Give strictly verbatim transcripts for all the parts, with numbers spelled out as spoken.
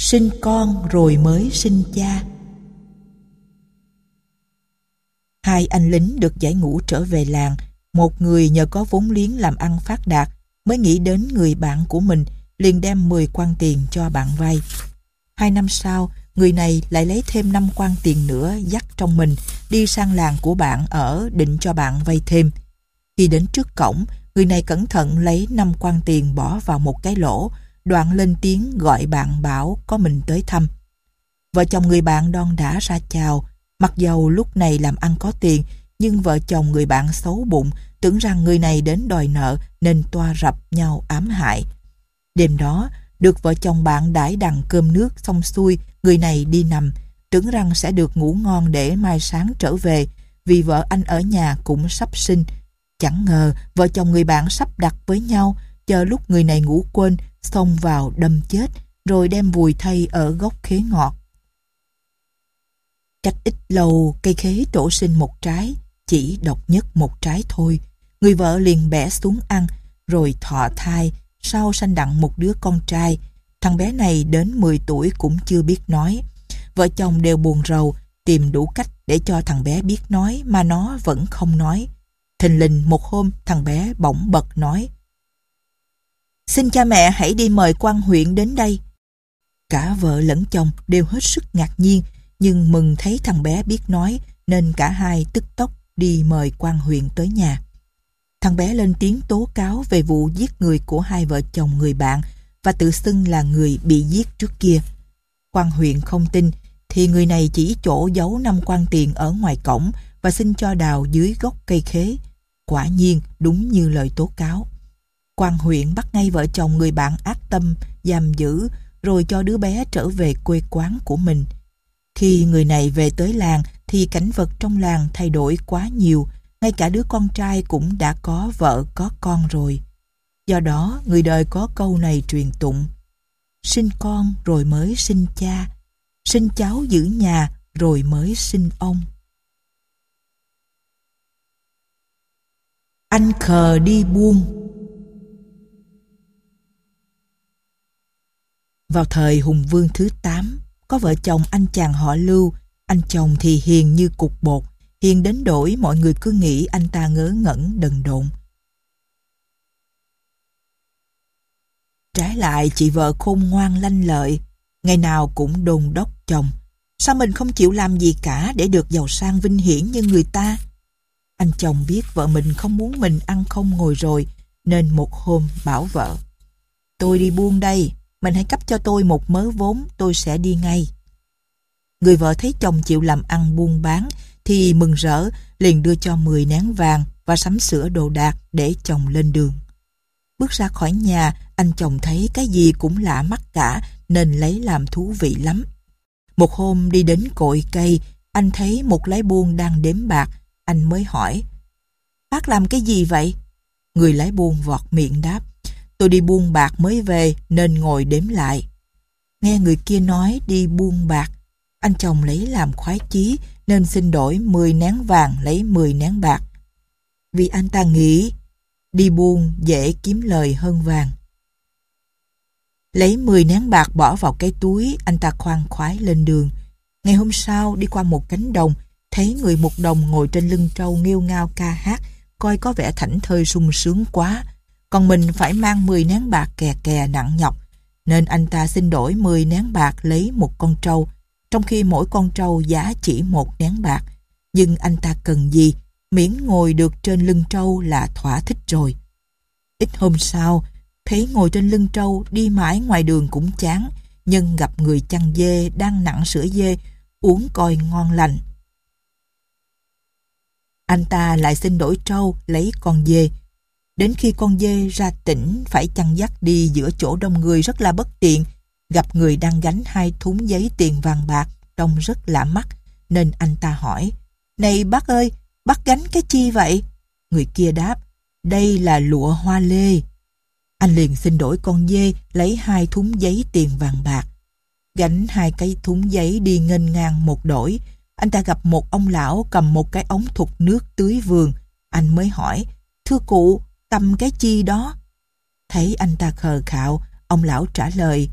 Sinh con rồi mới sinh cha. Hai anh lính được giải ngũ trở về làng. Một người nhờ có vốn liếng làm ăn phát đạt mới nghĩ đến người bạn của mình, liền đem mười quan tiền cho bạn vay. Hai năm sau, người này lại lấy thêm năm quan tiền nữa dắt trong mình đi sang làng của bạn ở, định cho bạn vay thêm. Khi đến trước cổng, người này cẩn thận lấy năm quan tiền bỏ vào một cái lỗ, đoạn lên tiếng gọi bạn bảo có mình tới thăm. Vợ chồng người bạn đon đả ra chào. Mặc dầu lúc này làm ăn có tiền, nhưng vợ chồng người bạn xấu bụng, tưởng rằng người này đến đòi nợ nên toa rập nhau ám hại. Đêm đó, được vợ chồng bạn đãi đằng cơm nước xong xuôi, người này đi nằm, tưởng rằng sẽ được ngủ ngon để mai sáng trở về, vì vợ anh ở nhà cũng sắp sinh. Chẳng ngờ vợ chồng người bạn sắp đặt với nhau, chờ lúc người này ngủ quên, xông vào đâm chết, rồi đem vùi thây ở gốc khế ngọt. Cách ít lâu, cây khế trổ sinh một trái, chỉ độc nhất một trái thôi. Người vợ liền bẻ xuống ăn, rồi thọ thai, sau sanh đặng một đứa con trai. Thằng bé này đến mười tuổi cũng chưa biết nói. Vợ chồng đều buồn rầu, tìm đủ cách để cho thằng bé biết nói, mà nó vẫn không nói. Thình lình một hôm, thằng bé bỗng bật nói: "Xin cha mẹ hãy đi mời quan huyện đến đây." Cả vợ lẫn chồng đều hết sức ngạc nhiên, nhưng mừng thấy thằng bé biết nói, nên cả hai tức tốc đi mời quan huyện tới nhà. Thằng bé lên tiếng tố cáo về vụ giết người của hai vợ chồng người bạn và tự xưng là người bị giết trước kia. Quan huyện không tin, thì người này chỉ chỗ giấu năm quan tiền ở ngoài cổng và xin cho đào dưới gốc cây khế. Quả nhiên đúng như lời tố cáo. Quan huyện bắt ngay vợ chồng người bạn ác tâm giam giữ, rồi cho đứa bé trở về quê quán của mình. Khi người này về tới làng thì cảnh vật trong làng thay đổi quá nhiều, ngay cả đứa con trai cũng đã có vợ có con rồi. Do đó người đời có câu này truyền tụng: sinh con rồi mới sinh cha, sinh cháu giữ nhà rồi mới sinh ông. Anh khờ đi buôn. Vào thời Hùng Vương thứ tám, có vợ chồng anh chàng họ Lưu. Anh chồng thì hiền như cục bột, hiền đến đổi mọi người cứ nghĩ anh ta ngớ ngẩn đần độn. Trái lại chị vợ khôn ngoan lanh lợi, ngày nào cũng đôn đốc chồng: sao mình không chịu làm gì cả để được giàu sang vinh hiển như người ta. Anh chồng biết vợ mình không muốn mình ăn không ngồi rồi, nên một hôm bảo vợ: tôi đi buôn đây, mình hãy cấp cho tôi một mớ vốn, tôi sẽ đi ngay. Người vợ thấy chồng chịu làm ăn buôn bán thì mừng rỡ, liền đưa cho mười nén vàng và sắm sửa đồ đạc để chồng lên đường. Bước ra khỏi nhà, anh chồng thấy cái gì cũng lạ mắt cả, nên lấy làm thú vị lắm. Một hôm đi đến cội cây, anh thấy một lái buôn đang đếm bạc. Anh mới hỏi: bác làm cái gì vậy? Người lái buôn vọt miệng đáp: tôi đi buôn bạc mới về nên ngồi đếm lại. Nghe người kia nói đi buôn bạc, anh chồng lấy làm khoái chí nên xin đổi mười nén vàng lấy mười nén bạc. Vì anh ta nghĩ đi buôn dễ kiếm lời hơn vàng. Lấy mười nén bạc bỏ vào cái túi, anh ta khoan khoái lên đường. Ngày hôm sau đi qua một cánh đồng, thấy người một đồng ngồi trên lưng trâu nghêu ngao ca hát, coi có vẻ thảnh thơi sung sướng quá. Còn mình phải mang mười nén bạc kè kè nặng nhọc, nên anh ta xin đổi mười nén bạc lấy một con trâu, trong khi mỗi con trâu giá chỉ một nén bạc. Nhưng anh ta cần gì, miễn ngồi được trên lưng trâu là thỏa thích rồi. Ít hôm sau, thấy ngồi trên lưng trâu đi mãi ngoài đường cũng chán, nhưng gặp người chăn dê đang nặng sữa dê, uống coi ngon lành. Anh ta lại xin đổi trâu lấy con dê. Đến khi con dê ra tỉnh phải chăn dắt đi giữa chỗ đông người rất là bất tiện, gặp người đang gánh hai thúng giấy tiền vàng bạc trông rất lạ mắt, nên anh ta hỏi: này bác ơi, bác gánh cái chi vậy? Người kia đáp: đây là lụa hoa lê. Anh liền xin đổi con dê lấy hai thúng giấy tiền vàng bạc. Gánh hai cái thúng giấy đi nghênh ngang một đổi, anh ta gặp một ông lão cầm một cái ống thục nước tưới vườn. Anh mới hỏi: thưa cụ, cầm cái chi đó? Thấy anh ta khờ khạo, ông lão trả lời: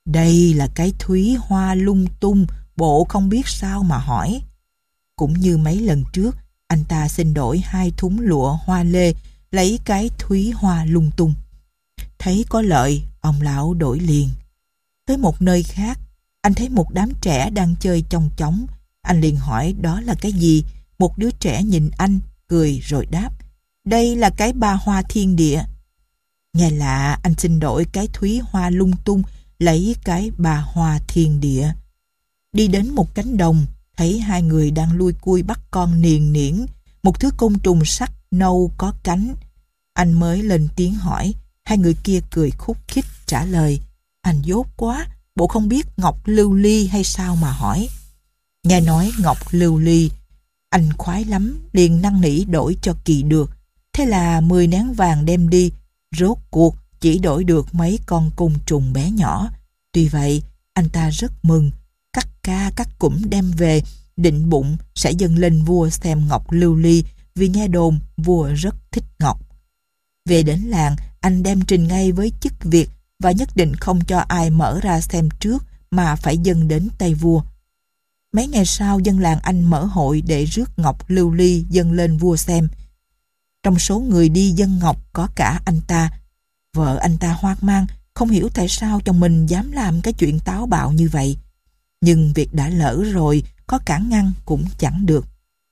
Đây là cái thúy hoa lung tung, bộ không biết sao mà hỏi. Cũng như mấy lần trước, anh ta xin đổi hai thúng lụa hoa lê, lấy cái thúy hoa lung tung. Thấy có lợi, ông lão đổi liền. Tới một nơi khác, anh thấy một đám trẻ đang chơi chong chóng. Anh liền hỏi đó là cái gì. Một đứa trẻ nhìn anh, cười rồi đáp: đây là cái ba hoa thiên địa. Nghe lạ, anh xin đổi cái thúy hoa lung tung, lấy cái ba hoa thiên địa. Đi đến một cánh đồng, thấy hai người đang lui cui bắt con niền niễn, một thứ côn trùng sắc nâu có cánh. Anh mới lên tiếng hỏi, hai người kia cười khúc khích trả lời: anh dốt quá, bộ không biết ngọc lưu ly hay sao mà hỏi. Nghe nói ngọc lưu ly, anh khoái lắm, liền năn nỉ đổi cho kỳ được. Thế là mười nén vàng đem đi, rốt cuộc chỉ đổi được mấy con côn trùng bé nhỏ. Tuy vậy, anh ta rất mừng, cắt ca cắt cũm đem về, định bụng sẽ dâng lên vua xem ngọc lưu ly, vì nghe đồn vua rất thích ngọc. Về đến làng, anh đem trình ngay với chức việc và nhất định không cho ai mở ra xem trước mà phải dâng đến tay vua. Mấy ngày sau, dân làng anh mở hội để rước ngọc lưu ly dâng lên vua xem. Trong số người đi dâng ngọc có cả anh ta. Vợ anh ta hoang mang, không hiểu tại sao chồng mình dám làm cái chuyện táo bạo như vậy. Nhưng việc đã lỡ rồi, có cản ngăn cũng chẳng được.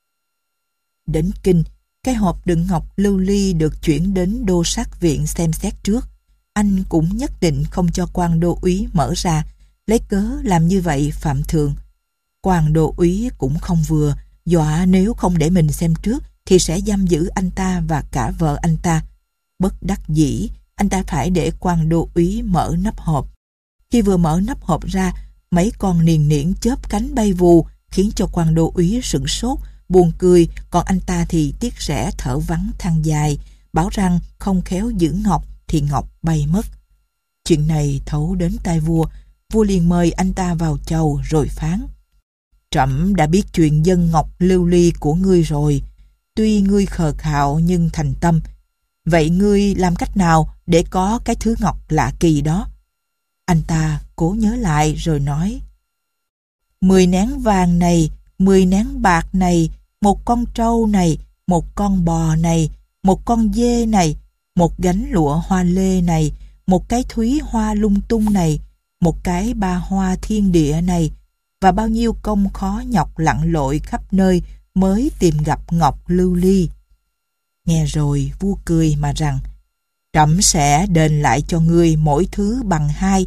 Đến kinh, cái hộp đựng ngọc lưu ly được chuyển đến đô sát viện xem xét trước. Anh cũng nhất định không cho quan đô úy mở ra, lấy cớ làm như vậy phạm thượng. Quan đô úy cũng không vừa, dọa nếu không để mình xem trước thì sẽ giam giữ anh ta và cả vợ anh ta. Bất đắc dĩ, anh ta phải để quan đô úy mở nắp hộp. Khi vừa mở nắp hộp ra, mấy con niền niễn chớp cánh bay vù, khiến cho quan đô úy sửng sốt, buồn cười, còn anh ta thì tiếc rẻ thở vắng than dài, bảo rằng không khéo giữ ngọc thì ngọc bay mất. Chuyện này thấu đến tai vua, vua liền mời anh ta vào chầu rồi phán: trẫm đã biết chuyện dân ngọc lưu ly của ngươi rồi, tuy ngươi khờ khạo nhưng thành tâm. Vậy ngươi làm cách nào để có cái thứ ngọc lạ kỳ đó? Anh ta cố nhớ lại rồi nói: mười nén vàng này, mười nén bạc này, một con trâu này, một con bò này, một con dê này, một gánh lụa hoa lê này, một cái thúy hoa lung tung này, một cái ba hoa thiên địa này, và bao nhiêu công khó nhọc lặn lội khắp nơi mới tìm gặp ngọc lưu ly. Nghe rồi vua cười mà rằng: trẫm sẽ đền lại cho ngươi mỗi thứ bằng hai,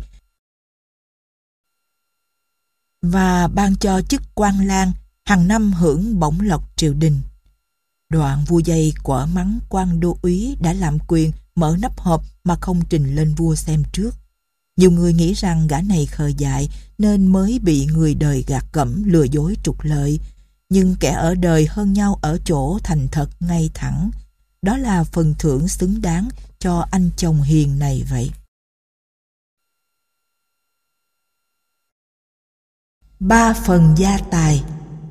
và ban cho chức quan lang, hàng năm hưởng bổng lộc triều đình. Đoạn vua dây quở mắng quan đô úy đã lạm quyền mở nắp hộp mà không trình lên vua xem trước. Nhiều người nghĩ rằng gã này khờ dại nên mới bị người đời gạt gẫm lừa dối trục lợi, nhưng kẻ ở đời hơn nhau ở chỗ thành thật ngay thẳng. Đó là phần thưởng xứng đáng cho anh chồng hiền này vậy. Ba phần gia tài.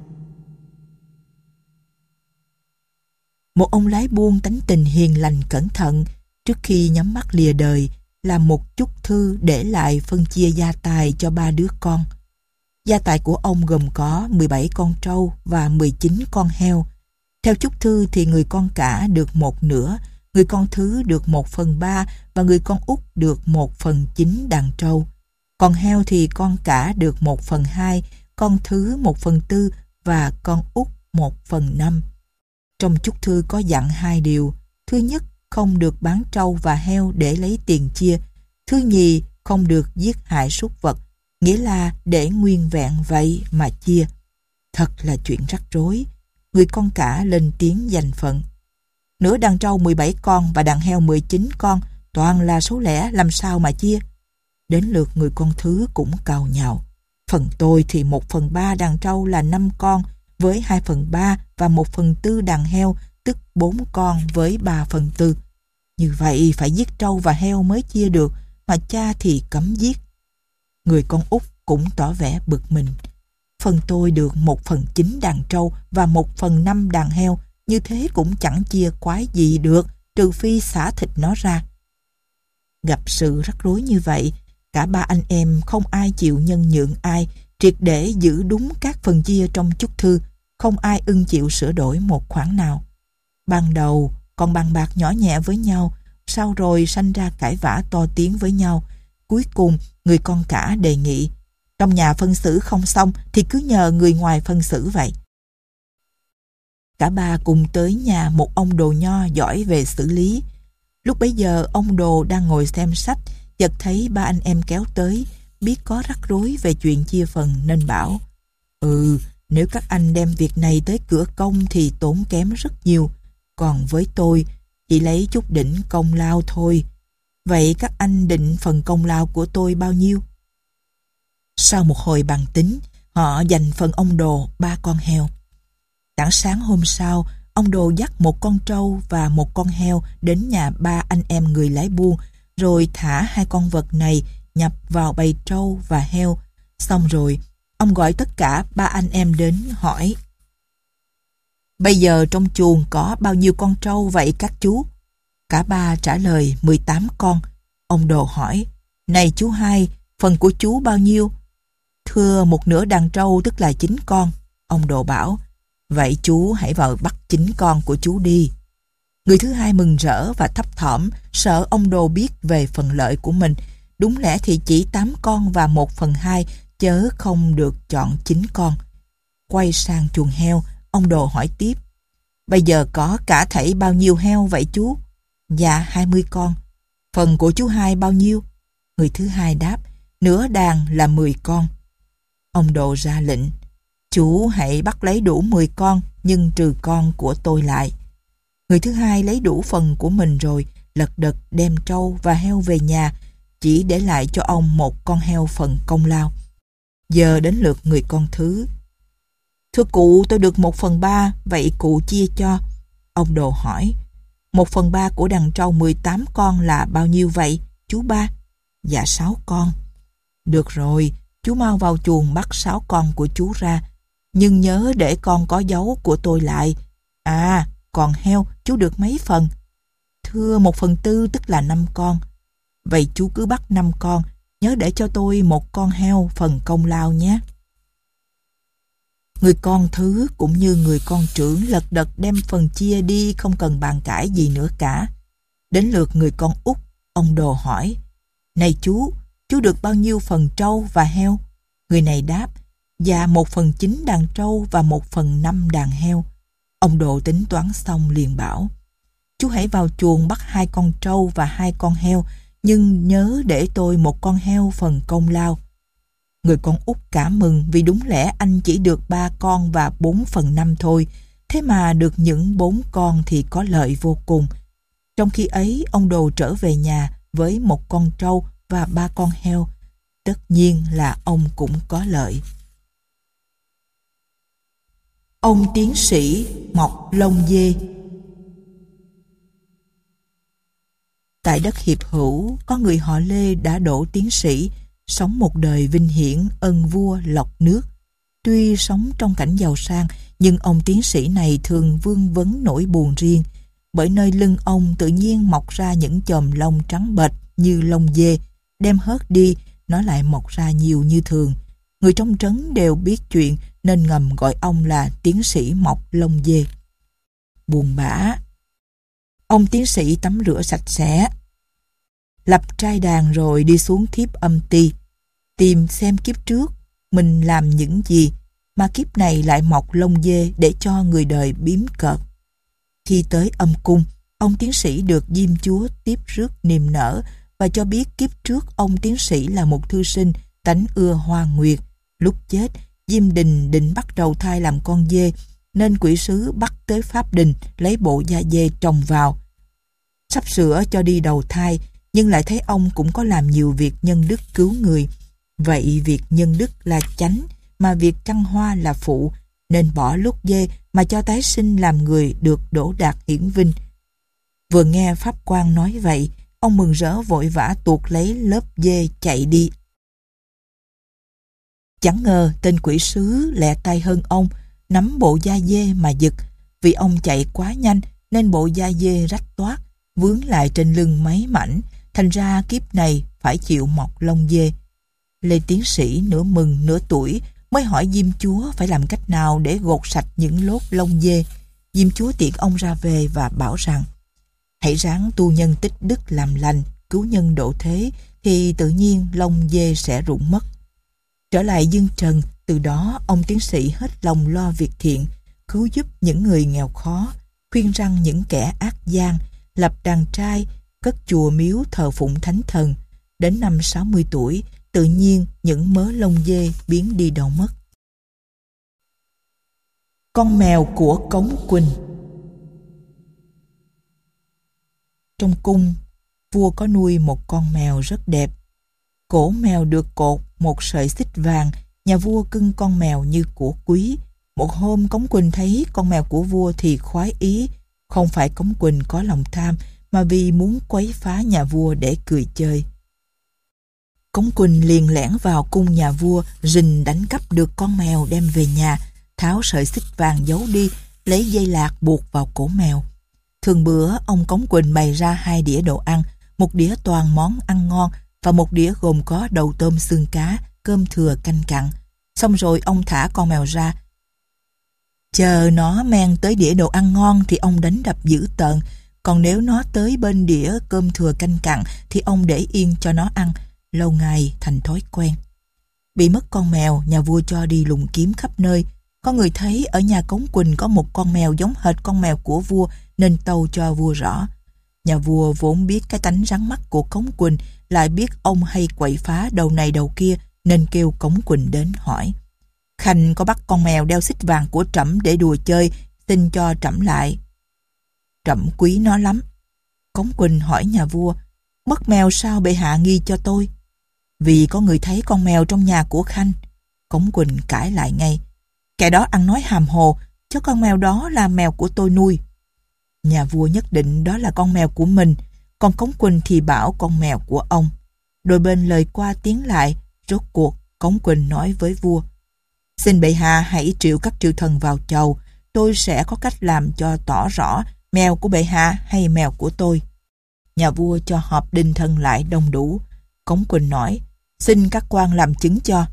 Một ông lái buôn tánh tình hiền lành cẩn thận, trước khi nhắm mắt lìa đời, làm một chúc thư để lại phân chia gia tài cho ba đứa con. Gia tài của ông gồm có mười bảy con trâu và mười chín con heo. Theo chúc thư thì người con cả được một nửa, người con thứ được một phần ba và người con út được một phần chín đàn trâu. Còn heo thì con cả được một phần hai, con thứ một phần tư và con út một phần năm. Trong chúc thư có dặn hai điều. Thứ nhất, không được bán trâu và heo để lấy tiền chia. Thứ nhì, không được giết hại súc vật, nghĩa là để nguyên vẹn vậy mà chia. Thật là chuyện rắc rối. Người con cả lên tiếng giành phận. Nửa đàn trâu mười bảy con và đàn heo mười chín con, toàn là số lẻ, làm sao mà chia? Đến lượt người con thứ cũng càu nhàu. Phần tôi thì một phần ba đàn trâu là năm con với hai phần ba và một phần tư đàn heo, tức bốn con với ba phần tư. Như vậy phải giết trâu và heo mới chia được, mà cha thì cấm giết. Người con út cũng tỏ vẻ bực mình. Phần tôi được một phần chín đàn trâu và một phần năm đàn heo, như thế cũng chẳng chia quái gì được, trừ phi xả thịt nó ra. Gặp sự rắc rối như vậy, Cả ba anh em không ai chịu nhân nhượng ai, triệt để giữ đúng các phần chia trong chúc thư, không ai ưng chịu sửa đổi một khoản nào. Ban đầu còn bàn bạc nhỏ nhẹ với nhau, sau rồi sanh ra cãi vã to tiếng với nhau. Cuối cùng người con cả đề nghị, trong nhà phân xử không xong thì cứ nhờ người ngoài phân xử vậy. Cả ba cùng tới nhà một ông đồ nho giỏi về xử lý. Lúc bấy giờ ông đồ đang ngồi xem sách, chợt thấy ba anh em kéo tới, biết có rắc rối về chuyện chia phần nên bảo, Ừ, nếu các anh đem việc này tới cửa công thì tốn kém rất nhiều, còn với tôi chỉ lấy chút đỉnh công lao thôi. Vậy các anh định phần công lao của tôi bao nhiêu? Sau một hồi bàn tính, họ dành phần ông đồ ba con heo. Đặng sáng hôm sau, ông đồ dắt một con trâu và một con heo đến nhà ba anh em người lái buôn, rồi thả hai con vật này nhập vào bầy trâu và heo. Xong rồi, ông gọi tất cả ba anh em đến hỏi, Bây giờ trong chuồng có bao nhiêu con trâu vậy các chú? Cả ba trả lời mười tám con. Ông đồ hỏi, Này chú hai, phần của chú bao nhiêu? Thưa một nửa đàn trâu tức là chín con. Ông đồ bảo, Vậy chú hãy vào bắt chín con của chú đi. Người thứ hai mừng rỡ và thấp thỏm, sợ ông đồ biết về phần lợi của mình. Đúng lẽ thì chỉ tám con và một phần hai, chớ không được chọn chín con. Quay sang chuồng heo, ông đồ hỏi tiếp, Bây giờ có cả thảy bao nhiêu heo vậy chú? Dạ hai mươi con. Phần của chú hai bao nhiêu? Người thứ hai đáp, nửa đàn là mười con. Ông đồ ra lệnh, Chú hãy bắt lấy đủ mười con, nhưng trừ con của tôi lại. Người thứ hai lấy đủ phần của mình rồi, lật đật đem trâu và heo về nhà, chỉ để lại cho ông một con heo phần công lao. Giờ đến lượt người con thứ. Thưa cụ, tôi được một phần ba, vậy cụ chia cho. Ông đồ hỏi, một phần ba của đàn trâu mười tám con là bao nhiêu vậy, chú ba? Dạ sáu con. Được rồi, chú mau vào chuồng bắt sáu con của chú ra, nhưng nhớ để con có dấu của tôi lại. À, còn heo, chú được mấy phần? Thưa một phần tư tức là năm con. Vậy chú cứ bắt năm con, nhớ để cho tôi một con heo phần công lao nhé. Người con thứ cũng như người con trưởng lật đật đem phần chia đi, không cần bàn cãi gì nữa cả. Đến lượt người con út, ông đồ hỏi, Này chú, chú được bao nhiêu phần trâu và heo? Người này đáp, Dạ một phần chín đàn trâu và một phần năm đàn heo. Ông đồ tính toán xong liền bảo, Chú hãy vào chuồng bắt hai con trâu và hai con heo, nhưng nhớ để tôi một con heo phần công lao. Người con út cảm mừng vì đúng lẽ anh chỉ được ba con và bốn phần năm thôi, thế mà được những bốn con thì có lợi vô cùng. Trong khi ấy, ông đồ trở về nhà với một con trâu và ba con heo. Tất nhiên là ông cũng có lợi. Ông tiến sĩ mọc lông dê. Tại đất Hiệp Hữu, có người họ Lê đã đỗ tiến sĩ, sống một đời vinh hiển ân vua lộc nước. Tuy sống trong cảnh giàu sang, nhưng ông tiến sĩ này thường vương vấn nỗi buồn riêng, bởi nơi lưng ông tự nhiên mọc ra những chòm lông trắng bệch như lông dê, đem hớt đi, nó lại mọc ra nhiều như thường. Người trong trấn đều biết chuyện nên ngầm gọi ông là tiến sĩ mọc lông dê. Buồn bã. Ông tiến sĩ tắm rửa sạch sẽ, lập trai đàn rồi đi xuống thiếp âm ty, tìm xem kiếp trước mình làm những gì mà kiếp này lại mọc lông dê để cho người đời biếm cợt. Khi tới âm cung, ông tiến sĩ được Diêm Chúa tiếp rước niềm nở và cho biết kiếp trước ông tiến sĩ là một thư sinh tánh ưa hoa nguyệt. Lúc chết, Diêm Đình định bắt đầu thai làm con dê, nên quỷ sứ bắt tới Pháp Đình lấy bộ da dê trồng vào. Sắp sửa cho đi đầu thai, nhưng lại thấy ông cũng có làm nhiều việc nhân đức cứu người. Vậy việc nhân đức là chánh, mà việc chăn hoa là phụ, nên bỏ lút dê mà cho tái sinh làm người được đỗ đạt hiển vinh. Vừa nghe pháp quan nói vậy, ông mừng rỡ vội vã tuột lấy lớp dê chạy đi. Chẳng ngờ tên quỷ sứ lẹ tay hơn ông, nắm bộ da dê mà giật. Vì ông chạy quá nhanh nên bộ da dê rách toát, vướng lại trên lưng mấy mảnh, thành ra kiếp này phải chịu mọc lông dê. Lê tiến sĩ nửa mừng nửa tuổi mới hỏi Diêm Chúa phải làm cách nào để gột sạch những lốt lông dê. Diêm Chúa tiễn ông ra về và bảo rằng: hãy ráng tu nhân tích đức làm lành, cứu nhân độ thế, thì tự nhiên lông dê sẽ rụng mất. Trở lại dương trần, từ đó ông tiến sĩ hết lòng lo việc thiện, cứu giúp những người nghèo khó, khuyên răn những kẻ ác gian, lập đàn trai, cất chùa miếu thờ phụng thánh thần. Đến năm sáu mươi tuổi, tự nhiên những mớ lông dê biến đi đâu mất. Con mèo của Cống Quỳnh. Trong cung, vua có nuôi một con mèo rất đẹp. Cổ mèo được cột một sợi xích vàng, nhà vua cưng con mèo như của quý. Một hôm Cống Quỳnh thấy con mèo của vua thì khoái ý. Không phải Cống Quỳnh có lòng tham, mà vì muốn quấy phá nhà vua để cười chơi. Cống Quỳnh liền lẻn vào cung nhà vua, rình đánh cắp được con mèo đem về nhà, tháo sợi xích vàng giấu đi, lấy dây lạc buộc vào cổ mèo. Thường bữa, ông Cống Quỳnh bày ra hai đĩa đồ ăn, một đĩa toàn món ăn ngon và một đĩa gồm có đầu tôm xương cá, cơm thừa canh cặn. Xong rồi ông thả con mèo ra. Chờ nó men tới đĩa đồ ăn ngon thì ông đánh đập dữ tợn, còn nếu nó tới bên đĩa cơm thừa canh cặn thì ông để yên cho nó ăn, lâu ngày thành thói quen. Bị mất con mèo, nhà vua cho đi lùng kiếm khắp nơi. Có người thấy ở nhà Cống Quỳnh có một con mèo giống hệt con mèo của vua nên tâu cho vua rõ. Nhà vua vốn biết cái tánh rắn mắt của Cống Quỳnh, lại biết ông hay quậy phá đầu này đầu kia nên kêu Cống Quỳnh đến hỏi: Khanh có bắt con mèo đeo xích vàng của trẫm để đùa chơi, xin cho trẫm lại. Trẫm quý nó lắm. Cống Quỳnh hỏi nhà vua: mất mèo sao bệ hạ nghi cho tôi? Vì có người thấy con mèo trong nhà của Khanh. Cống Quỳnh cãi lại ngay: kẻ đó ăn nói hàm hồ, chứ con mèo đó là mèo của tôi nuôi. Nhà vua nhất định đó là con mèo của mình, còn Cống Quỳnh thì bảo con mèo của ông. Đôi bên lời qua tiếng lại, rốt cuộc Cống Quỳnh nói với vua: xin bệ hạ hãy triệu các triều thần vào chầu, tôi sẽ có cách làm cho tỏ rõ mèo của bệ hạ hay mèo của tôi. Nhà vua cho họp đình thần lại đông đủ. Cống Quỳnh nói: xin các quan làm chứng cho.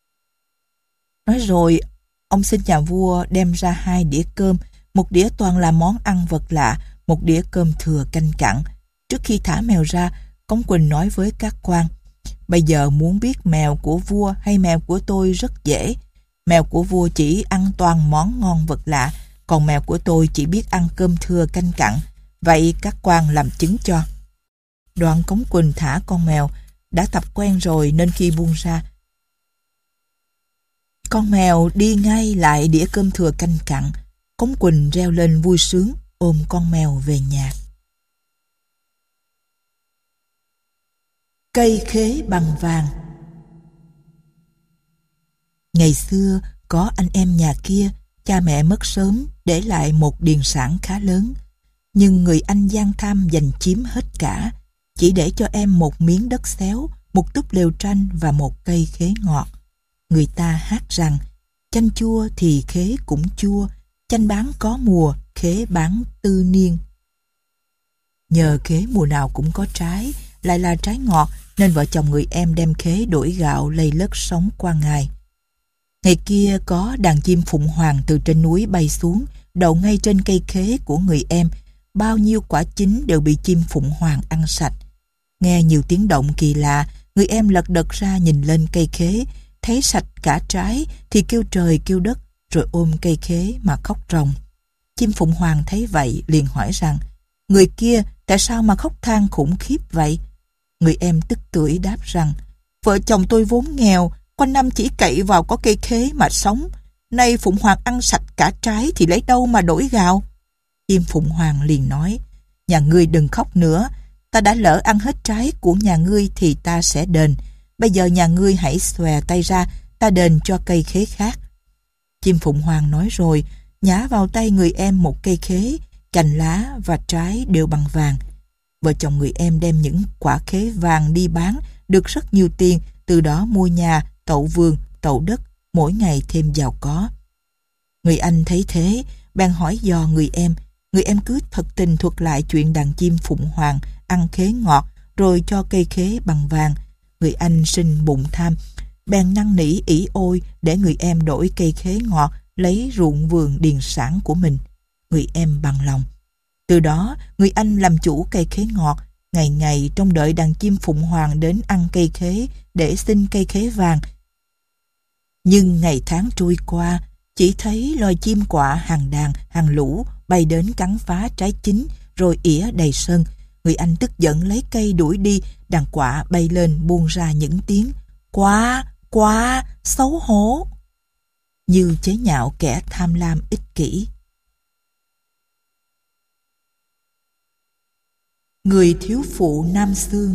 Nói rồi, ông xin nhà vua đem ra hai đĩa cơm, một đĩa toàn là món ăn vật lạ, một đĩa cơm thừa canh cặn. Trước khi thả mèo ra, Cống Quỳnh nói với các quan: bây giờ muốn biết mèo của vua hay mèo của tôi rất dễ. Mèo của vua chỉ ăn toàn món ngon vật lạ, còn mèo của tôi chỉ biết ăn cơm thừa canh cặn. Vậy các quan làm chứng cho. Đoạn Cống Quỳnh thả con mèo, đã tập quen rồi nên khi buông ra, con mèo đi ngay lại đĩa cơm thừa canh cặn. Cống Quỳnh reo lên vui sướng, ôm con mèo về nhà. Cây khế bằng vàng. Ngày xưa, có anh em nhà kia, cha mẹ mất sớm, để lại một điền sản khá lớn. Nhưng người anh gian tham giành chiếm hết cả, chỉ để cho em một miếng đất xéo, một túp lều tranh và một cây khế ngọt. Người ta hát rằng: chanh chua thì khế cũng chua, chanh bán có mùa, khế bán tư niên. Nhờ khế mùa nào cũng có trái, lại là trái ngọt, nên vợ chồng người em đem khế đổi gạo lây lất sống qua ngày. Ngày kia có đàn chim phụng hoàng từ trên núi bay xuống, đậu ngay trên cây khế của người em. Bao nhiêu quả chín đều bị chim phụng hoàng ăn sạch. Nghe nhiều tiếng động kỳ lạ, người em lật đật ra nhìn lên cây khế, thấy sạch cả trái thì kêu trời kêu đất, rồi ôm cây khế mà khóc ròng. Chim phụng hoàng thấy vậy liền hỏi rằng: người kia tại sao mà khóc than khủng khiếp vậy? Người em tức tưởi đáp rằng: vợ chồng tôi vốn nghèo, quanh năm chỉ cậy vào có cây khế mà sống. Nay phụng hoàng ăn sạch cả trái thì lấy đâu mà đổi gạo? Chim phụng hoàng liền nói: nhà ngươi đừng khóc nữa, ta đã lỡ ăn hết trái của nhà ngươi thì ta sẽ đền. Bây giờ nhà ngươi hãy xòe tay ra, ta đền cho cây khế khác. Chim phụng hoàng nói rồi, nhả vào tay người em một cây khế, cành lá và trái đều bằng vàng. Vợ chồng người em đem những quả khế vàng đi bán, được rất nhiều tiền, từ đó mua nhà, tậu vườn, tậu đất, mỗi ngày thêm giàu có. Người anh thấy thế, bèn hỏi dò người em. Người em cứ thật tình thuật lại chuyện đàn chim phụng hoàng ăn khế ngọt, rồi cho cây khế bằng vàng. Người anh sinh bụng tham, bèn năn nỉ ỷ ôi để người em đổi cây khế ngọt lấy ruộng vườn điền sản của mình. Người em bằng lòng. Từ đó, người anh làm chủ cây khế ngọt, ngày ngày trông đợi đàn chim phụng hoàng đến ăn cây khế để xin cây khế vàng. Nhưng ngày tháng trôi qua, chỉ thấy loài chim quạ hàng đàn, hàng lũ bay đến cắn phá trái chín rồi ỉa đầy sân. Người anh tức giận lấy cây đuổi đi, đàn quạ bay lên buông ra những tiếng quá, quá, xấu hổ, như chế nhạo kẻ tham lam ích kỷ. Người thiếu phụ Nam Xương.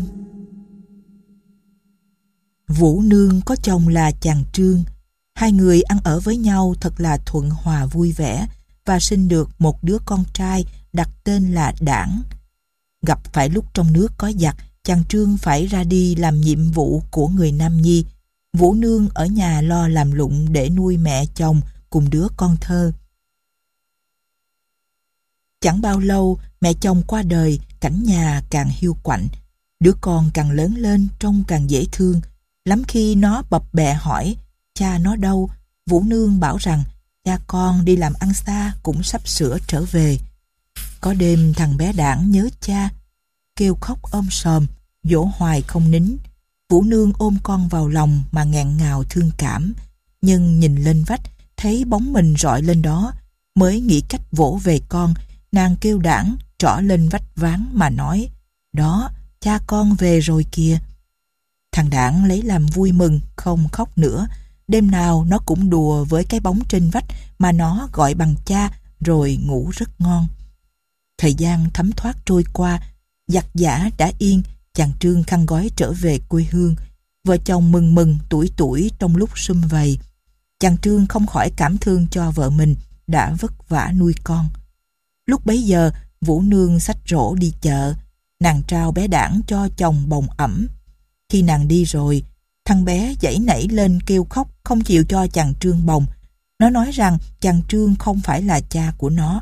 Vũ Nương có chồng là chàng Trương. Hai người ăn ở với nhau thật là thuận hòa vui vẻ và sinh được một đứa con trai đặt tên là Đảng. Gặp phải lúc trong nước có giặc, chàng Trương phải ra đi làm nhiệm vụ của người Nam Nhi. Vũ Nương ở nhà lo làm lụng để nuôi mẹ chồng cùng đứa con thơ. Chẳng bao lâu, mẹ chồng qua đời, cảnh nhà càng hiu quạnh. Đứa con càng lớn lên trông càng dễ thương. Lắm khi nó bập bẹ hỏi cha nó đâu, Vũ Nương bảo rằng cha con đi làm ăn xa cũng sắp sửa trở về. Có đêm thằng bé Đảng nhớ cha, kêu khóc ôm sòm, dỗ hoài không nín. Vũ Nương ôm con vào lòng mà nghẹn ngào thương cảm, nhưng nhìn lên vách thấy bóng mình rọi lên đó, mới nghĩ cách vỗ về con. Nàng kêu Đảng trỏ lên vách ván mà nói, đó, cha con về rồi kìa. Thằng Đảng lấy làm vui mừng, không khóc nữa. Đêm nào nó cũng đùa với cái bóng trên vách mà nó gọi bằng cha, rồi ngủ rất ngon. Thời gian thấm thoát trôi qua, giặc giã đã yên, chàng Trương khăn gói trở về quê hương. Vợ chồng mừng mừng tuổi tuổi trong lúc sum vầy. Chàng Trương không khỏi cảm thương cho vợ mình đã vất vả nuôi con. Lúc bấy giờ, Vũ Nương xách rổ đi chợ. Nàng trao bé Đảng cho chồng bồng ẵm. Khi nàng đi rồi, thằng bé giãy nảy lên kêu khóc không chịu cho chàng Trương bồng. Nó nói rằng chàng Trương không phải là cha của nó.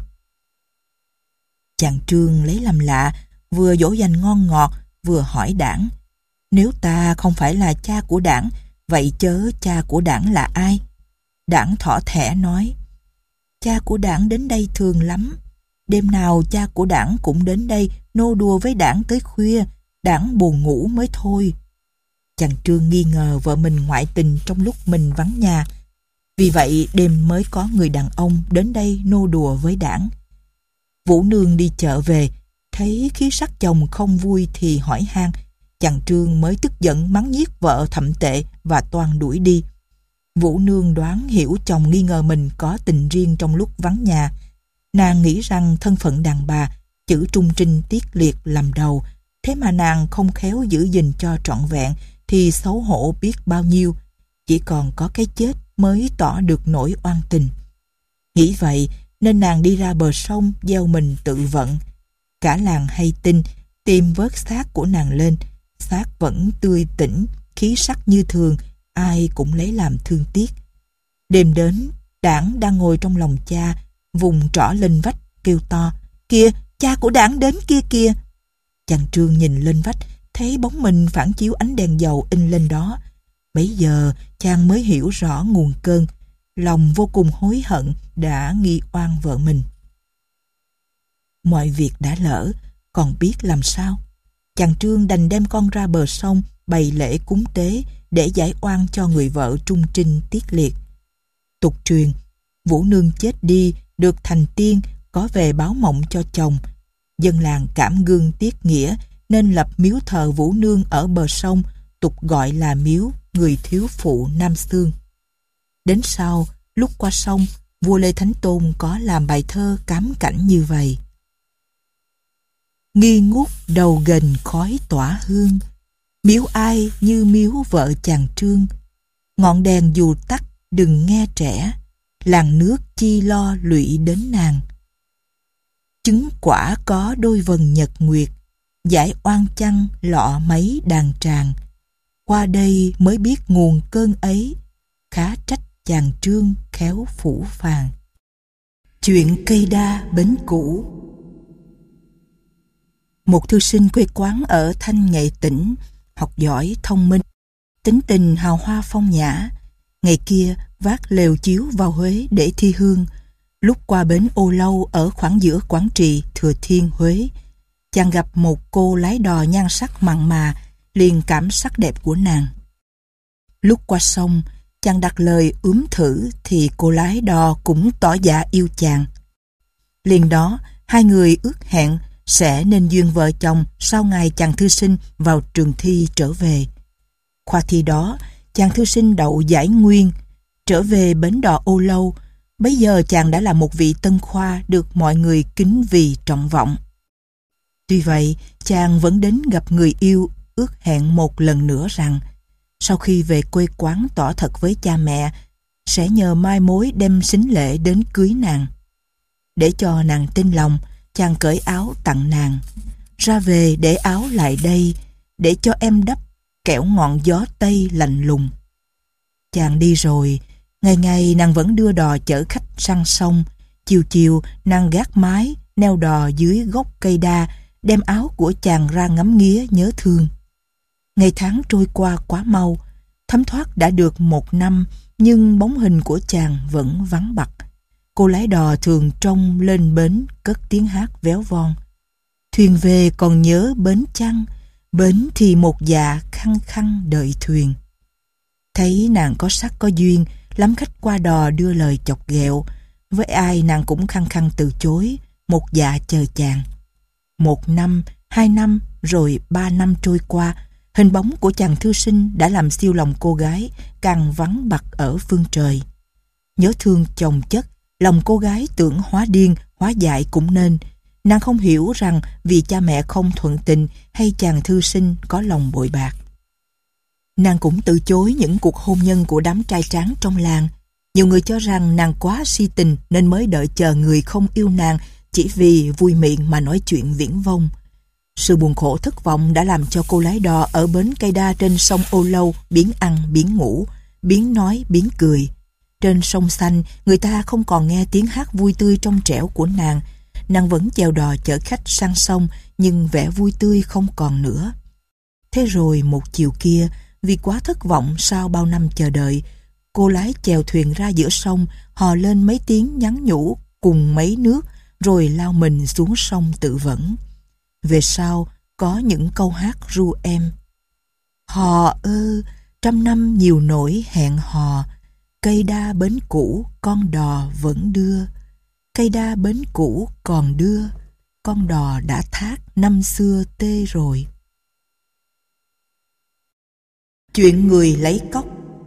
Chàng Trương lấy làm lạ, vừa dỗ dành ngon ngọt, vừa hỏi Đảng, nếu ta không phải là cha của Đảng, vậy chớ cha của Đảng là ai? Đảng thỏ thẻ nói, cha của Đảng đến đây thường lắm. Đêm nào cha của Đảng cũng đến đây nô đùa với Đảng tới khuya, Đảng buồn ngủ mới thôi. Chàng Trương nghi ngờ vợ mình ngoại tình trong lúc mình vắng nhà. Vì vậy đêm mới có người đàn ông đến đây nô đùa với Đảng. Vũ Nương đi chợ về, thấy khí sắc chồng không vui thì hỏi han. Chàng Trương mới tức giận mắng nhiếc vợ thậm tệ và toan đuổi đi. Vũ Nương đoán hiểu chồng nghi ngờ mình có tình riêng trong lúc vắng nhà. Nàng nghĩ rằng thân phận đàn bà, chữ trung trinh tiết liệt làm đầu, thế mà nàng không khéo giữ gìn cho trọn vẹn thì xấu hổ biết bao nhiêu. Chỉ còn có cái chết mới tỏ được nỗi oan tình. Nghĩ vậy nên nàng đi ra bờ sông gieo mình tự vận. Cả làng hay tin, tìm vớt xác của nàng lên. Xác vẫn tươi tỉnh, khí sắc như thường, ai cũng lấy làm thương tiếc. Đêm đến, Đảng đang ngồi trong lòng cha, vùng trỏ lên vách kêu to, kìa, cha của Đảng đến kia kìa. Chàng Trương nhìn lên vách, thấy bóng mình phản chiếu ánh đèn dầu in lên đó. Bấy giờ chàng mới hiểu rõ nguồn cơn, lòng vô cùng hối hận đã nghi oan vợ mình. Mọi việc đã lỡ, còn biết làm sao? Chàng Trương đành đem con ra bờ sông bày lễ cúng tế để giải oan cho người vợ trung trinh tiết liệt. Tục truyền, Vũ Nương chết đi được thành tiên có về báo mộng cho chồng. Dân làng cảm gương tiết nghĩa nên lập miếu thờ Vũ Nương ở bờ sông, tục gọi là miếu người thiếu phụ Nam Xương. Đến sau, lúc qua sông, vua Lê Thánh Tôn có làm bài thơ cám cảnh như vậy. Nghi ngút đầu gành khói tỏa hương, miếu ai như miếu vợ chàng Trương. Ngọn đèn dù tắt đừng nghe trẻ, làng nước chi lo lụy đến nàng. Chứng quả có đôi vần nhật nguyệt, giải oan chăng lọ mấy đàn tràng. Qua đây mới biết nguồn cơn ấy, khá trách chàng Trương khéo phủ phàng. Chuyện cây đa bến cũ. Một thư sinh quê quán ở Thanh Nghệ tỉnh, học giỏi, thông minh, tính tình hào hoa phong nhã. Ngày kia vác lều chiếu vào Huế để thi hương. Lúc qua bến Ô Lâu ở khoảng giữa Quảng Trị, Thừa Thiên, Huế, chàng gặp một cô lái đò nhan sắc mặn mà, liền cảm sắc đẹp của nàng. Lúc qua sông, chàng đặt lời ướm thử thì cô lái đò cũng tỏ dạ yêu chàng. Liền đó, hai người ước hẹn sẽ nên duyên vợ chồng sau ngày chàng thư sinh vào trường thi trở về. Khoa thi đó, chàng thư sinh đậu giải nguyên, trở về bến đò Ô Lâu. Bấy giờ chàng đã là một vị tân khoa được mọi người kính vì trọng vọng. Tuy vậy, chàng vẫn đến gặp người yêu, ước hẹn một lần nữa rằng sau khi về quê quán tỏ thật với cha mẹ, sẽ nhờ mai mối đem sính lễ đến cưới nàng. Để cho nàng tin lòng, chàng cởi áo tặng nàng. Ra về để áo lại đây, để cho em đắp kẻo ngọn gió Tây lạnh lùng. Chàng đi rồi, ngày ngày nàng vẫn đưa đò chở khách sang sông. Chiều chiều nàng gác mái, neo đò dưới gốc cây đa, đem áo của chàng ra ngắm nghía nhớ thương. Ngày tháng trôi qua quá mau, thấm thoát đã được một năm, nhưng bóng hình của chàng vẫn vắng bặt. Cô lái đò thường trông lên bến cất tiếng hát véo von. Thuyền về còn nhớ bến chăng, bến thì một dạ khăng khăng đợi thuyền. Thấy nàng có sắc có duyên, lắm khách qua đò đưa lời chọc ghẹo. Với ai nàng cũng khăng khăng từ chối, một dạ chờ chàng. Một năm, hai năm, rồi ba năm trôi qua, hình bóng của chàng thư sinh đã làm siêu lòng cô gái, càng vắng bặt ở phương trời. Nhớ thương chồng chất, lòng cô gái tưởng hóa điên, hóa dại cũng nên. Nàng không hiểu rằng vì cha mẹ không thuận tình hay chàng thư sinh có lòng bội bạc. Nàng cũng từ chối những cuộc hôn nhân của đám trai tráng trong làng. Nhiều người cho rằng nàng quá si tình nên mới đợi chờ người không yêu nàng chỉ vì vui miệng mà nói chuyện viển vông. Sự buồn khổ thất vọng đã làm cho cô lái đò ở bến cây đa trên sông Ô Lâu biến ăn biến ngủ, biến nói biến cười. Trên sông xanh, người ta không còn nghe tiếng hát vui tươi trong trẻo của nàng. Nàng vẫn chèo đò chở khách sang sông, nhưng vẻ vui tươi không còn nữa. Thế rồi một chiều kia, vì quá thất vọng sau bao năm chờ đợi, cô lái chèo thuyền ra giữa sông, hò lên mấy tiếng nhắn nhủ cùng mấy nước, rồi lao mình xuống sông tự vẫn. Về sau, có những câu hát ru em. Hò ơ, trăm năm nhiều nỗi hẹn hò, cây đa bến cũ con đò vẫn đưa. Cây đa bến cũ còn đưa, con đò đã thác năm xưa tê rồi. Chuyện người lấy cóc.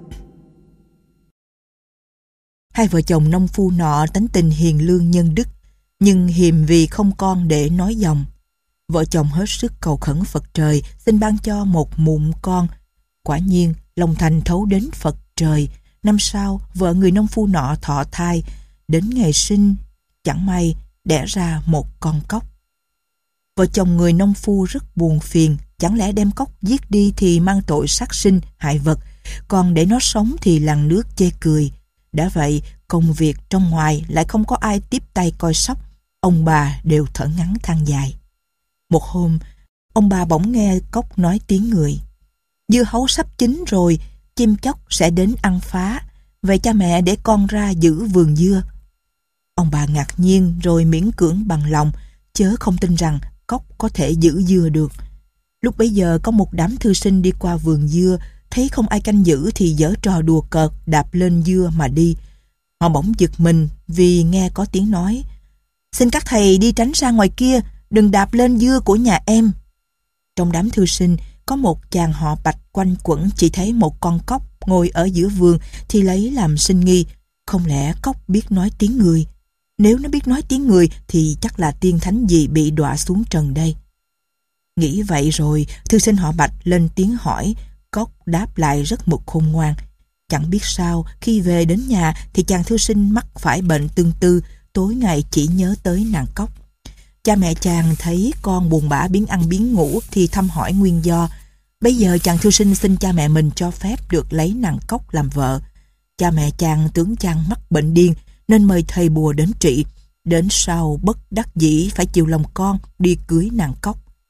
Hai vợ chồng nông phu nọ tánh tình hiền lương nhân đức, nhưng hiềm vì không con để nói dòng. Vợ chồng hết sức cầu khẩn Phật trời xin ban cho một mụn con. Quả nhiên lòng thành thấu đến Phật trời. Năm sau vợ người nông phu nọ thọ thai, đến ngày sinh chẳng may đẻ ra một con cóc. Vợ chồng người nông phu rất buồn phiền, chẳng lẽ đem cóc giết đi thì mang tội sát sinh hại vật, còn để nó sống thì làng nước chê cười. Đã vậy công việc trong ngoài lại không có ai tiếp tay coi sóc, ông bà đều thở ngắn than dài. Một hôm, ông bà bỗng nghe cóc nói tiếng người. Dưa hấu sắp chín rồi, chim chóc sẽ đến ăn phá, vậy cha mẹ để con ra giữ vườn dưa. Ông bà ngạc nhiên rồi miễn cưỡng bằng lòng, chớ không tin rằng cóc có thể giữ dưa được. Lúc bấy giờ có một đám thư sinh đi qua vườn dưa, thấy không ai canh giữ thì giở trò đùa cợt đạp lên dưa mà đi. Họ bỗng giật mình vì nghe có tiếng nói: xin các thầy đi tránh ra ngoài kia, đừng đạp lên dưa của nhà em. Trong đám thư sinh có một chàng họ Bạch quanh quẩn, chỉ thấy một con cóc ngồi ở giữa vườn thì lấy làm sinh nghi. Không lẽ cóc biết nói tiếng người? Nếu nó biết nói tiếng người thì chắc là tiên thánh gì bị đọa xuống trần đây. Nghĩ vậy rồi, thư sinh họ Bạch lên tiếng hỏi. Cóc đáp lại rất mực khôn ngoan. Chẳng biết sao, khi về đến nhà thì chàng thư sinh mắc phải bệnh tương tư, tối ngày chỉ nhớ tới nàng cóc. Cha mẹ chàng thấy con buồn bã biến ăn biến ngủ thì thăm hỏi nguyên do. Bây giờ chàng thư sinh xin cha mẹ mình cho phép được lấy nàng cóc làm vợ. Cha mẹ chàng tưởng chàng mắc bệnh điên nên mời thầy bùa đến trị. Đến sau bất đắc dĩ phải chiều lòng con đi cưới nàng cóc.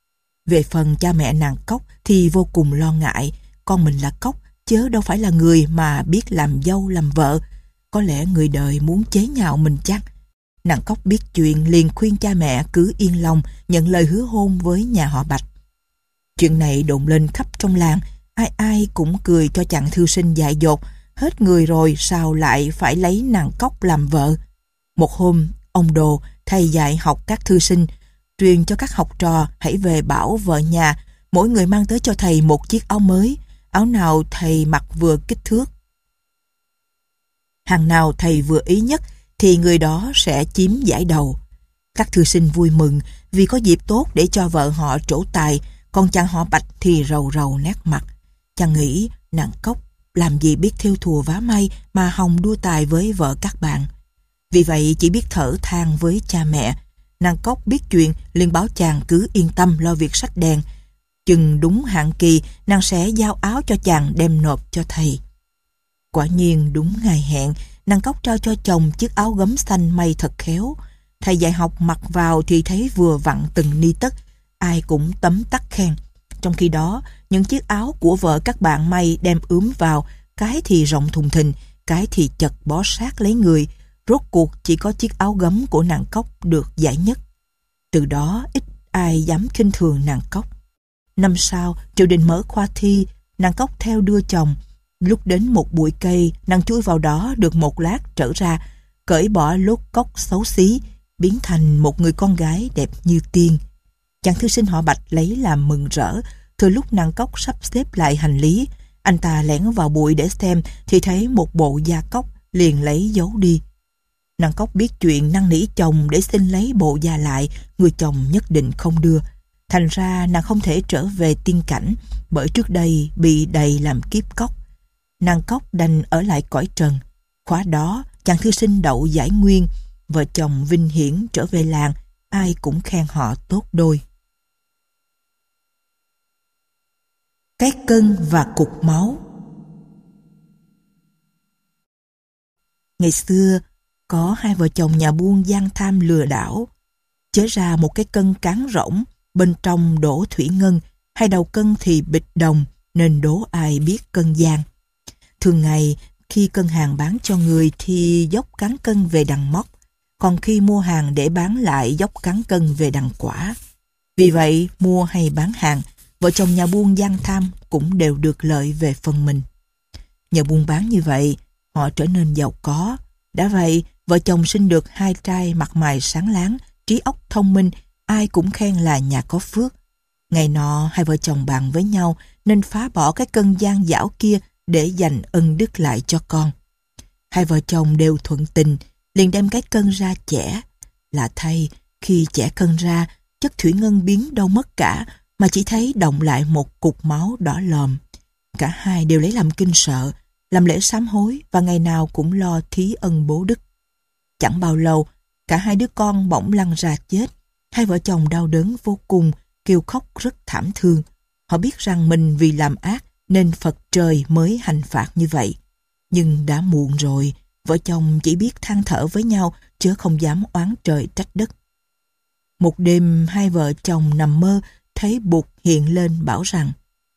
Về phần cha mẹ nàng Cóc thì vô cùng lo ngại, con mình là Cóc, chớ đâu phải là người mà biết làm dâu làm vợ. Có lẽ người đời muốn chế nhạo mình chăng? Nàng Cóc biết chuyện liền khuyên cha mẹ cứ yên lòng nhận lời hứa hôn với nhà họ Bạch. Chuyện này đồn lên khắp trong làng, ai ai cũng cười cho chàng thư sinh dại dột. Hết người rồi sao lại phải lấy nàng Cóc làm vợ? Một hôm, ông Đồ, thầy dạy học các thư sinh, truyền cho các học trò hãy về bảo vợ nhà mỗi người mang tới cho thầy một chiếc áo mới, áo nào thầy mặc vừa kích thước. Hàng nào thầy vừa ý nhất thì người đó sẽ chiếm giải đầu. Các thư sinh vui mừng vì có dịp tốt để cho vợ họ trổ tài, còn chàng họ Bạch thì rầu rầu nét mặt. Chàng nghĩ nàng Cóc làm gì biết thêu thùa vá may mà hòng đua tài với vợ các bạn. Vì vậy chỉ biết thở than với cha mẹ. Nàng Cóc biết chuyện liền bảo chàng cứ yên tâm lo việc sách đèn. Chừng đúng hạn kỳ, nàng sẽ giao áo cho chàng đem nộp cho thầy. Quả nhiên đúng ngày hẹn, nàng Cóc trao cho chồng chiếc áo gấm xanh may thật khéo. Thầy dạy học mặc vào thì thấy vừa vặn từng ni tất, ai cũng tấm tắc khen. Trong khi đó, những chiếc áo của vợ các bạn may đem ướm vào, cái thì rộng thùng thình, cái thì chật bó sát lấy người. Rốt cuộc chỉ có chiếc áo gấm của nàng Cóc được giải nhất. Từ đó ít ai dám khinh thường nàng Cóc. Năm sau, triều đình mở khoa thi, nàng Cóc theo đưa chồng. Lúc đến một bụi cây, nàng chui vào đó được một lát trở ra, cởi bỏ lốt cóc xấu xí, biến thành một người con gái đẹp như tiên. Chàng thư sinh họ Bạch lấy làm mừng rỡ. Thừa lúc nàng Cóc sắp xếp lại hành lý, anh ta lẻn vào bụi để xem thì thấy một bộ da cóc, liền lấy giấu đi. Nàng Cóc biết chuyện năn nỉ chồng để xin lấy bộ da lại, người chồng nhất định không đưa. Thành ra nàng không thể trở về tiên cảnh, bởi trước đây bị đầy làm kiếp cóc. Nàng Cóc đành ở lại cõi trần. Khóa đó chàng thư sinh đậu giải nguyên, vợ chồng vinh hiển trở về làng, ai cũng khen họ tốt đôi. Cái cân và cục máu. Ngày xưa có hai vợ chồng nhà buôn gian tham lừa đảo, chế ra một cái cân cán rỗng, bên trong đổ thủy ngân, hai đầu cân thì bịch đồng, nên đố ai biết cân gian. Thường ngày khi cân hàng bán cho người thì dốc cán cân về đằng móc, còn khi mua hàng để bán lại dốc cán cân về đằng quả. Vì vậy mua hay bán hàng, vợ chồng nhà buôn gian tham cũng đều được lợi về phần mình. Nhờ buôn bán như vậy, họ trở nên giàu có. Đã vậy, vợ chồng sinh được hai trai mặt mày sáng láng, trí óc thông minh, ai cũng khen là nhà có phước. Ngày nọ, hai vợ chồng bàn với nhau nên phá bỏ cái cân gian dảo kia để dành ân đức lại cho con. Hai vợ chồng đều thuận tình, liền đem cái cân ra chẻ. Lạ thay, khi chẻ cân ra, chất thủy ngân biến đâu mất cả, mà chỉ thấy đọng lại một cục máu đỏ lòm. Cả hai đều lấy làm kinh sợ, làm lễ sám hối và ngày nào cũng lo thí ân bố đức. Chẳng bao lâu, cả hai đứa con bỗng lăn ra chết. Hai vợ chồng đau đớn vô cùng, kêu khóc rất thảm thương. Họ biết rằng mình vì làm ác nên Phật trời mới hành phạt như vậy. Nhưng đã muộn rồi, vợ chồng chỉ biết than thở với nhau chứ không dám oán trời trách đất. Một đêm hai vợ chồng nằm mơ thấy Bụt hiện lên bảo rằng: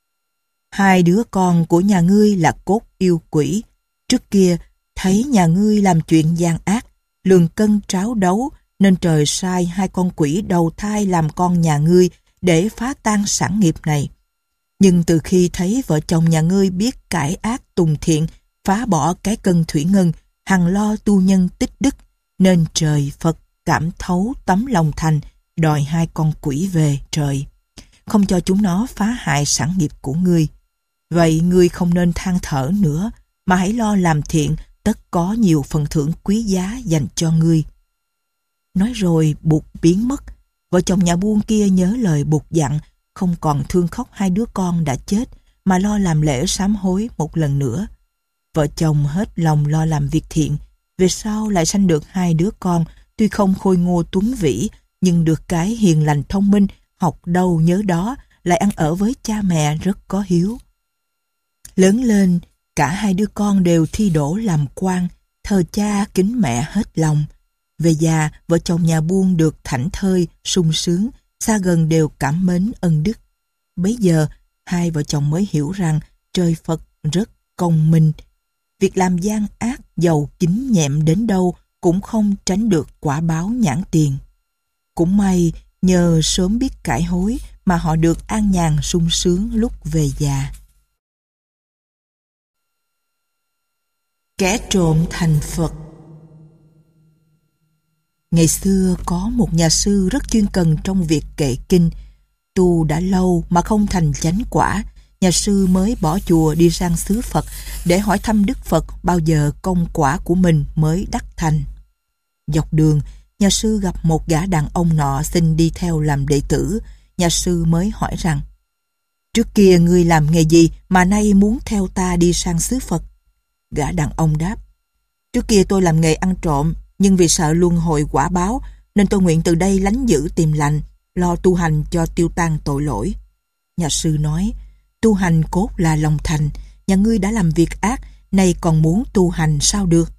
hai đứa con của nhà ngươi là cốt yêu quỷ. Trước kia thấy nhà ngươi làm chuyện gian ác, lường cân tráo đấu, nên trời sai hai con quỷ đầu thai làm con nhà ngươi để phá tan sản nghiệp này. Nhưng từ khi thấy vợ chồng nhà ngươi biết cải ác tùng thiện, phá bỏ cái cân thủy ngân, hằng lo tu nhân tích đức, nên trời Phật cảm thấu tấm lòng thành, đòi hai con quỷ về trời, không cho chúng nó phá hại sản nghiệp của ngươi. Vậy ngươi không nên than thở nữa, mà hãy lo làm thiện, tất có nhiều phần thưởng quý giá dành cho ngươi. Nói rồi Bụt biến mất. Vợ chồng nhà buôn kia nhớ lời Bụt dặn, không còn thương khóc hai đứa con đã chết, mà lo làm lễ sám hối một lần nữa. Vợ chồng hết lòng lo làm việc thiện, về sau lại sanh được hai đứa con, tuy không khôi ngô tuấn vĩ, nhưng được cái hiền lành thông minh, học đâu nhớ đó, lại ăn ở với cha mẹ rất có hiếu. Lớn lên, cả hai đứa con đều thi đỗ làm quan, thờ cha kính mẹ hết lòng. Về già, vợ chồng nhà buôn được thảnh thơi, sung sướng, xa gần đều cảm mến ân đức. Bấy giờ, hai vợ chồng mới hiểu rằng trời Phật rất công minh. Việc làm gian ác giàu kín nhẹm đến đâu cũng không tránh được quả báo nhãn tiền. Cũng may nhờ sớm biết cải hối mà họ được an nhàn sung sướng lúc về già. Kẻ trộm thành Phật. Ngày xưa có một nhà sư rất chuyên cần trong việc kệ kinh. Tu đã lâu mà không thành chánh quả, nhà sư mới bỏ chùa đi sang xứ Phật để hỏi thăm Đức Phật bao giờ công quả của mình mới đắc thành. Dọc đường, nhà sư gặp một gã đàn ông nọ xin đi theo làm đệ tử. Nhà sư mới hỏi rằng: trước kia ngươi làm nghề gì mà nay muốn theo ta đi sang xứ Phật? Gã đàn ông đáp: trước kia tôi làm nghề ăn trộm, nhưng vì sợ luân hồi quả báo nên tôi nguyện từ đây lánh dữ tìm lành, lo tu hành cho tiêu tan tội lỗi. Nhà sư nói: tu hành cốt là lòng thành, nhà ngươi đã làm việc ác, nay còn muốn tu hành sao được?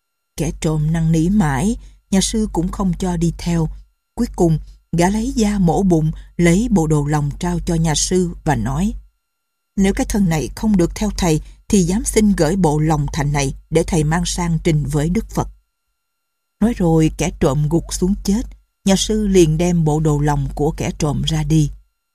Kẻ trộm năn nỉ mãi, nhà sư cũng không cho đi theo. Cuối cùng, gã lấy da mổ bụng, lấy bộ đồ lòng trao cho nhà sư và nói: nếu cái thân này không được theo thầy thì dám xin gửi bộ lòng thành này để thầy mang sang trình với Đức Phật. Nói rồi kẻ trộm gục xuống chết. Nhà sư liền đem bộ đồ lòng của kẻ trộm ra đi.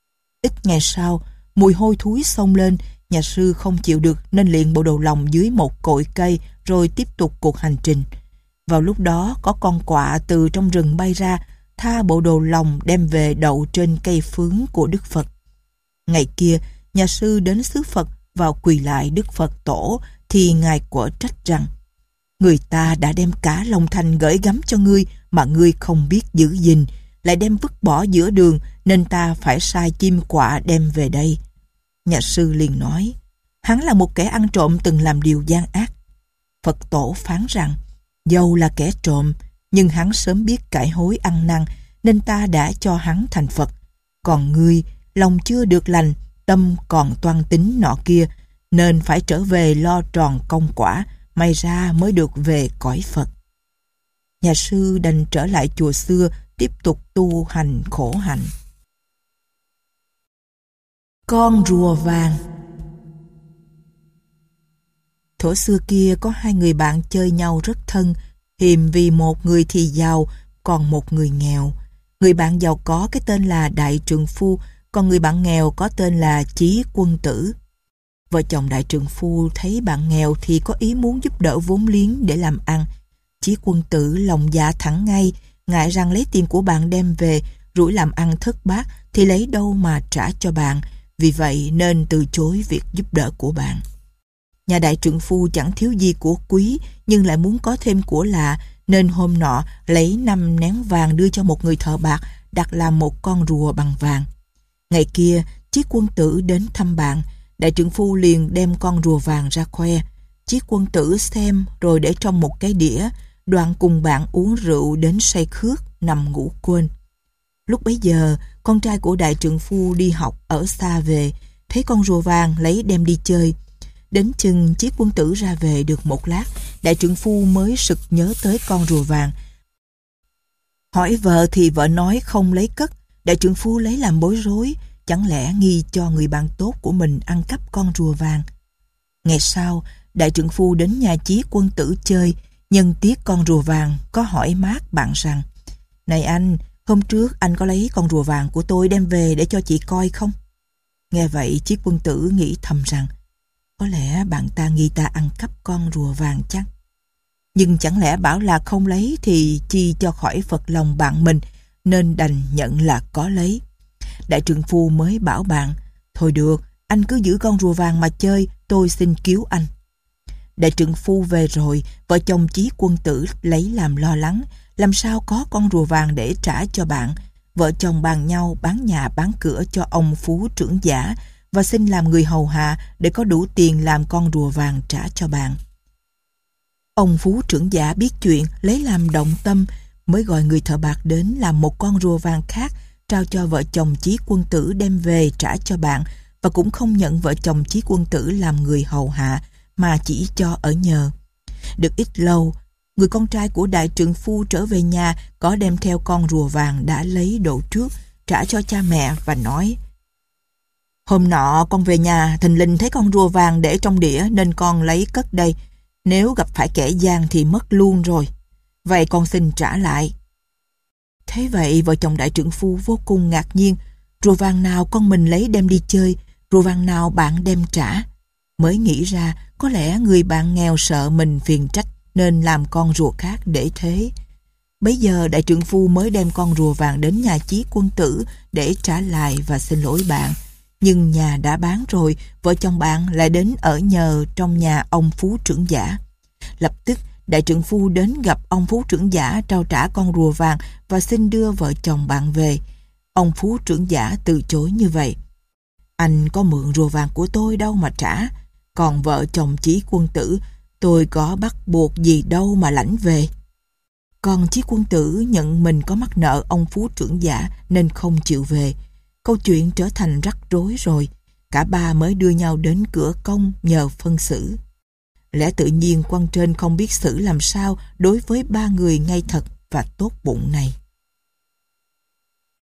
Ít ngày sau, mùi hôi thối xông lên. Nhà sư không chịu được nên liền bộ đồ lòng dưới một cội cây rồi tiếp tục cuộc hành trình. Vào lúc đó có con quạ từ trong rừng bay ra, tha bộ đồ lòng đem về đậu trên cây phướng của Đức Phật. Ngày kia, nhà sư đến xứ Phật vào quỳ lại Đức Phật tổ thì ngài quở trách rằng: người ta đã đem cả lòng thành gửi gắm cho ngươi mà ngươi không biết giữ gìn, lại đem vứt bỏ giữa đường, nên ta phải sai chim quạ đem về đây. Nhà sư liền nói: hắn là một kẻ ăn trộm từng làm điều gian ác. Phật tổ phán rằng: dầu là kẻ trộm, nhưng hắn sớm biết cải hối ăn năn, nên ta đã cho hắn thành Phật. Còn ngươi, lòng chưa được lành, tâm còn toan tính nọ kia, nên phải trở về lo tròn công quả, may ra mới được về cõi Phật. Nhà sư đành trở lại chùa xưa, tiếp tục tu hành khổ hạnh. Con rùa vàng. Thuở xưa kia có hai người bạn chơi nhau rất thân, hiềm vì một người thì giàu, còn một người nghèo. Người bạn giàu có cái tên là Đại Trượng Phu, còn người bạn nghèo có tên là Chí Quân Tử. Vợ chồng Đại Trượng Phu thấy bạn nghèo thì có ý muốn giúp đỡ vốn liếng để làm ăn. Chí Quân Tử lòng dạ thẳng ngay, ngại rằng lấy tiền của bạn đem về, rủi làm ăn thất bát thì lấy đâu mà trả cho bạn, vì vậy nên từ chối việc giúp đỡ của bạn. Nhà Đại Trượng Phu chẳng thiếu gì của quý, nhưng lại muốn có thêm của lạ, nên hôm nọ lấy năm nén vàng đưa cho một người thợ bạc, đặt làm một con rùa bằng vàng. Ngày kia, Chí Quân Tử đến thăm bạn. Đại Trượng Phu liền đem con rùa vàng ra khoe. Chí Quân Tử xem rồi để trong một cái đĩa, đoạn cùng bạn uống rượu đến say khướt, nằm ngủ quên. Lúc bấy giờ, con trai của Đại Trượng Phu đi học ở xa về, thấy con rùa vàng lấy đem đi chơi. Đến chừng Chí Quân Tử ra về được một lát, Đại Trượng Phu mới sực nhớ tới con rùa vàng. Hỏi vợ thì vợ nói không lấy cất. Đại Trượng Phu lấy làm bối rối, chẳng lẽ nghi cho người bạn tốt của mình ăn cắp con rùa vàng. Ngày sau, Đại Trượng Phu đến nhà Chí Quân Tử chơi, nhân tiếc con rùa vàng có hỏi mát bạn rằng: này anh, hôm trước anh có lấy con rùa vàng của tôi đem về để cho chị coi không? Nghe vậy Chí Quân Tử nghĩ thầm rằng: có lẽ bạn ta nghi ta ăn cắp con rùa vàng chắc. Nhưng chẳng lẽ bảo là không lấy thì chi cho khỏi phật lòng bạn mình, nên đành nhận là có lấy. Đại Trượng Phu mới bảo bạn: thôi được, anh cứ giữ con rùa vàng mà chơi, tôi xin cứu anh. Đại Trượng Phu về rồi, vợ chồng Chí Quân Tử lấy làm lo lắng, làm sao có con rùa vàng để trả cho bạn. Vợ chồng bàn nhau bán nhà bán cửa cho ông phú trưởng giả và xin làm người hầu hạ để có đủ tiền làm con rùa vàng trả cho bạn. Ông phú trưởng giả biết chuyện, lấy làm động tâm, mới gọi người thợ bạc đến làm một con rùa vàng khác, trao cho vợ chồng Chí Quân Tử đem về trả cho bạn, và cũng không nhận vợ chồng Chí Quân Tử làm người hầu hạ, mà chỉ cho ở nhờ. Được ít lâu, người con trai của Đại Trượng Phu trở về nhà, có đem theo con rùa vàng đã lấy độ trước, trả cho cha mẹ và nói: Hôm nọ con về nhà, thình lình thấy con rùa vàng để trong đĩa nên con lấy cất đây. Nếu gặp phải kẻ gian thì mất luôn rồi. Vậy con xin trả lại. Thế vậy vợ chồng đại trượng phu vô cùng ngạc nhiên. Rùa vàng nào con mình lấy đem đi chơi, rùa vàng nào bạn đem trả. Mới nghĩ ra có lẽ người bạn nghèo sợ mình phiền trách nên làm con rùa khác để thế. Bấy giờ đại trượng phu mới đem con rùa vàng đến nhà Chí Quân Tử để trả lại và xin lỗi bạn. Nhưng nhà đã bán rồi, vợ chồng bạn lại đến ở nhờ trong nhà ông phú trưởng giả. Lập tức đại trượng phu đến gặp ông phú trưởng giả trao trả con rùa vàng và xin đưa vợ chồng bạn về. Ông phú trưởng giả từ chối như vậy: Anh có mượn rùa vàng của tôi đâu mà trả. Còn vợ chồng Chí Quân Tử, tôi có bắt buộc gì đâu mà lãnh về. Còn Chí Quân Tử nhận mình có mắc nợ ông phú trưởng giả nên không chịu về. Câu chuyện trở thành rắc rối rồi. Cả ba mới đưa nhau đến cửa công nhờ phân xử. Lẽ tự nhiên quan trên không biết xử làm sao đối với ba người ngay thật và tốt bụng này.